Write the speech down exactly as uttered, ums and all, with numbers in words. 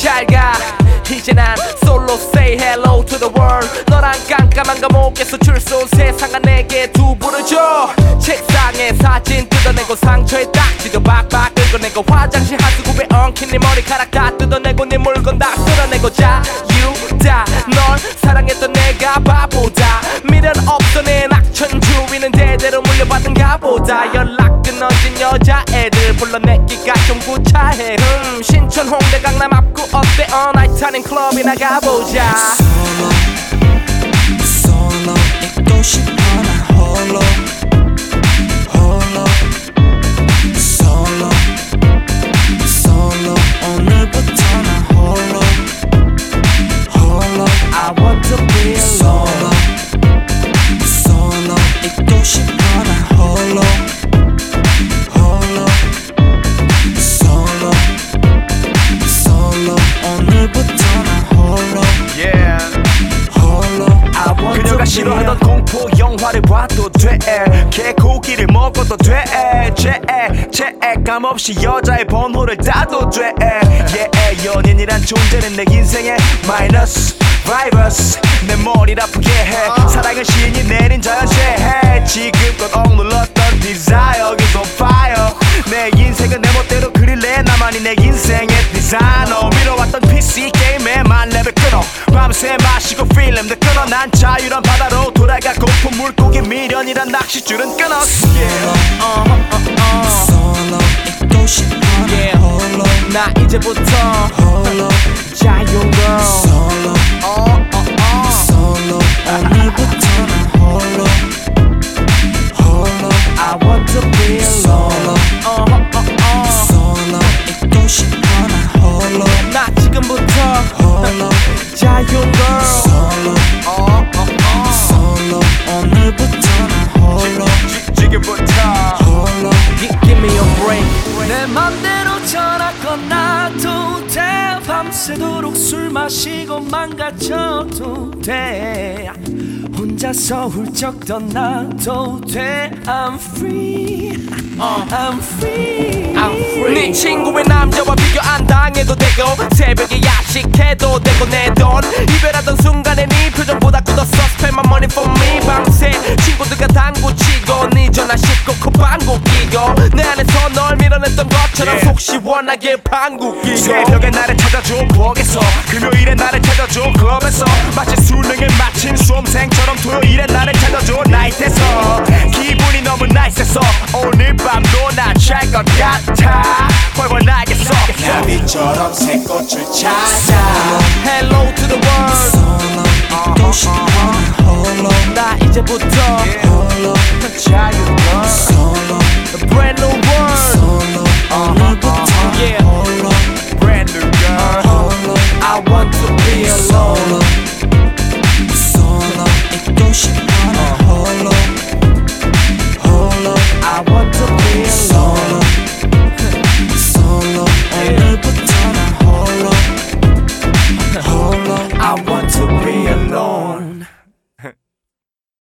잘가 이제 난 솔로 say hello to the world 너란 깜깜한 감옥에서 출소 세상아 내게 두 불을 줘 책상에 사진 뜯어내고 상처에 딱지도 박박 긁어내고 화장실 하수구에 엉킨 네 머리카락 다 뜯어내고 네 물건 다 쓸어내고 자유다 널 사랑했던 내가 바보다 미련 없던 내 낙천 주위는 대대로 물려받은가 보다 연락 끊어진 여자애들 불러내기가 좀 구차해 음 신촌 홍대 강남 앞구 어때 어 나이트하는 클럽에 나가보자 Solo Solo 있고 싶어 난 홀로 홀로 Solo Solo 오늘부터 난 홀로 홀로 I want to be Solo Solo 있고 싶어 난 홀로 홀로 Solo Solo 오늘부터 난 홀로 yeah. 홀로 그녀가 싫어하던 공포 영화를 봐도 돼 개고기를 먹어도 돼 죄, 죄감 없이 여자의 번호를 따도 돼 yeah. 연인이란 존재는 내 인생의 마이너스 바이러스 내 머리를 아프게 해 사랑은 신이 내린 자연재해 지금껏 억눌렀던 desire is on fire 내 인생은 내 멋대로 그릴래 나만이 내 인생의 디자이너 밀어왔던 피씨 게임에만 랩을 끊어 밤새 마시고 필름도 끊어 난 자유란 바다로 돌아가고픈 물고기 미련이란 낚싯줄은 끊었어 yeah. uh, uh, uh. Solo 있고 싶어 Yeah. 홀로 나 이제부터 홀로 자유로 Solo 어, 어, 어. Solo 오늘부터 난 홀로 홀로 I want to be Solo alone 어, 어, 어. Solo 있고 싶어 난 홀로 나 지금부터 홀로 자유로 Solo 어, 어, 어. Solo 오늘부터 난 홀로 지금부터 홀로 Gi- Give me a break 내 맘대로 전화 꺼놔도 돼 밤새도록 술 마시고 망가져도 돼 혼자서 훌쩍 떠나도 돼 I'm free uh, I'm free I'm free 네 친구의 남자와 비교 안 당해도 되고 새벽에 야식해도 되고 내 돈 이별하던 순간에 네 표정보다 굳었어 Spend my money for me 밤새 친구들과 당구치고 네 전화 씹고 콧방구 끼고 내 안에서 널 밀어냈던 것처럼 Yeah. 속 시원하게 방구 끼고 새벽에 나를 찾아줘 부엌에서 금요일에 나를 찾아줘 클럽에서 마치 수능을 마친 수험생처럼 토요일에 나를 찾아줘 나이트에서 기분이 너무 나이스해서 오늘 밤도 나